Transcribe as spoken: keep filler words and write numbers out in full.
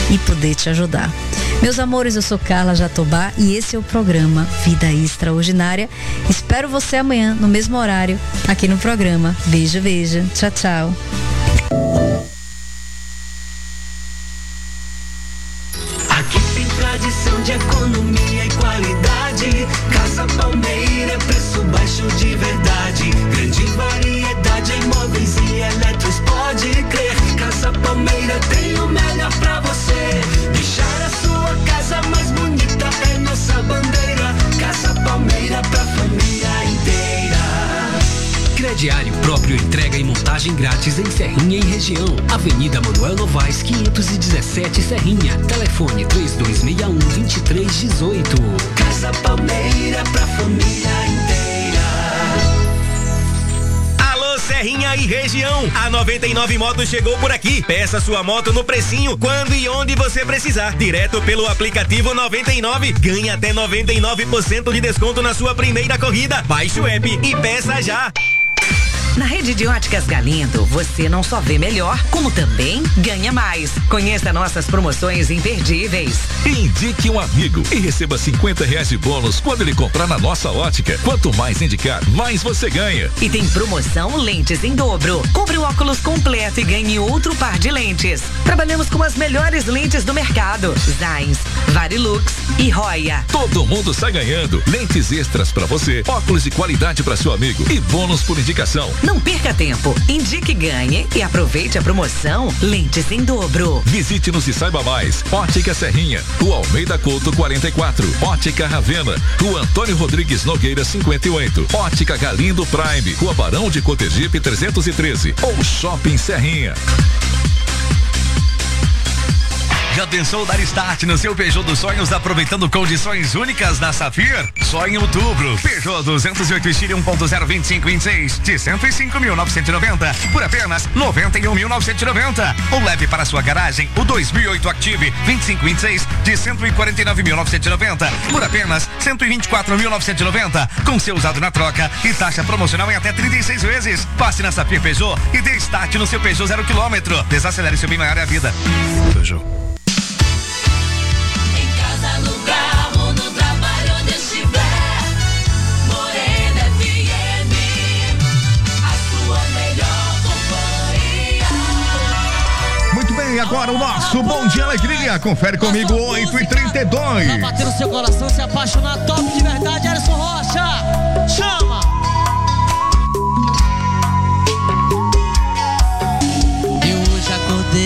e poder te ajudar. Meus amores, eu sou Carla Jatobá e esse é o programa Vida Extraordinária. Espero você amanhã no mesmo horário aqui no programa. Beijo, beijo. Tchau, tchau. Aqui tem tradição de economia e qualidade. Casa Palmeira, preço baixo de verdade. Grande variedade em móveis e eletros, pode crer. Casa Palmeira tem o melhor pra você. Deixar a sua casa mais bonita é nossa bandeira. Casa Palmeira pra família inteira. Crediário próprio, entrega e montagem grátis em Serrinha e região. Avenida Manuel Novaes, quinhentos e dezessete, Serrinha. Telefone três dois seis um, dois três um oito. Casa Palmeira pra família inteira. Alô, Serrinha e região. A noventa e nove Motos chegou por aqui. Peça sua moto no precinho, quando e onde você precisar. Direto pelo aplicativo noventa e nove. Ganhe até noventa e nove por cento de desconto na sua primeira corrida. Baixe o app e peça já. Na rede de óticas Galindo, você não só vê melhor, como também ganha mais. Conheça nossas promoções imperdíveis. Indique um amigo e receba cinquenta reais de bônus quando ele comprar na nossa ótica. Quanto mais indicar, mais você ganha. E tem promoção lentes em dobro. Compre o óculos completo e ganhe outro par de lentes. Trabalhamos com as melhores lentes do mercado. Zeiss, Varilux e Roya. Todo mundo sai ganhando. Lentes extras pra você, óculos de qualidade pra seu amigo e bônus por indicação. Não perca tempo, indique, ganhe e aproveite a promoção Lentes em Dobro. Visite-nos e saiba mais. Ótica Serrinha, Rua Almeida Couto quarenta e quatro. Ótica Ravena, Rua Antônio Rodrigues Nogueira cinquenta e oito. Ótica Galindo Prime, Rua Barão de Cotegipe trezentos e treze. Ou Shopping Serrinha. Já pensou dar start no seu Peugeot dos sonhos aproveitando condições únicas na Safir? Só em outubro. Peugeot duzentos e oito Estilo um ponto zero vinte e cinco vinte e seis de cento e cinco mil novecentos e noventa por apenas noventa e um mil novecentos e noventa. Ou leve para sua garagem o dois mil e oito Active vinte e cinco vinte e seis de cento e quarenta e nove mil novecentos e noventa por apenas cento e vinte e quatro mil novecentos e noventa, com seu usado na troca e taxa promocional em até trinta e seis vezes. Passe na Safir Peugeot e dê start no seu Peugeot zero quilômetro. Desacelere seu bem maior é a vida. Peugeot. No carro, no trabalho, onde estiver, Morena F M, a sua melhor companhia. Muito bem, agora o nosso Bom Dia Alegria. Confere comigo, oito e trinta e dois. Vai bater no seu coração, se apaixonar, top de verdade, Alisson Rocha. Chama!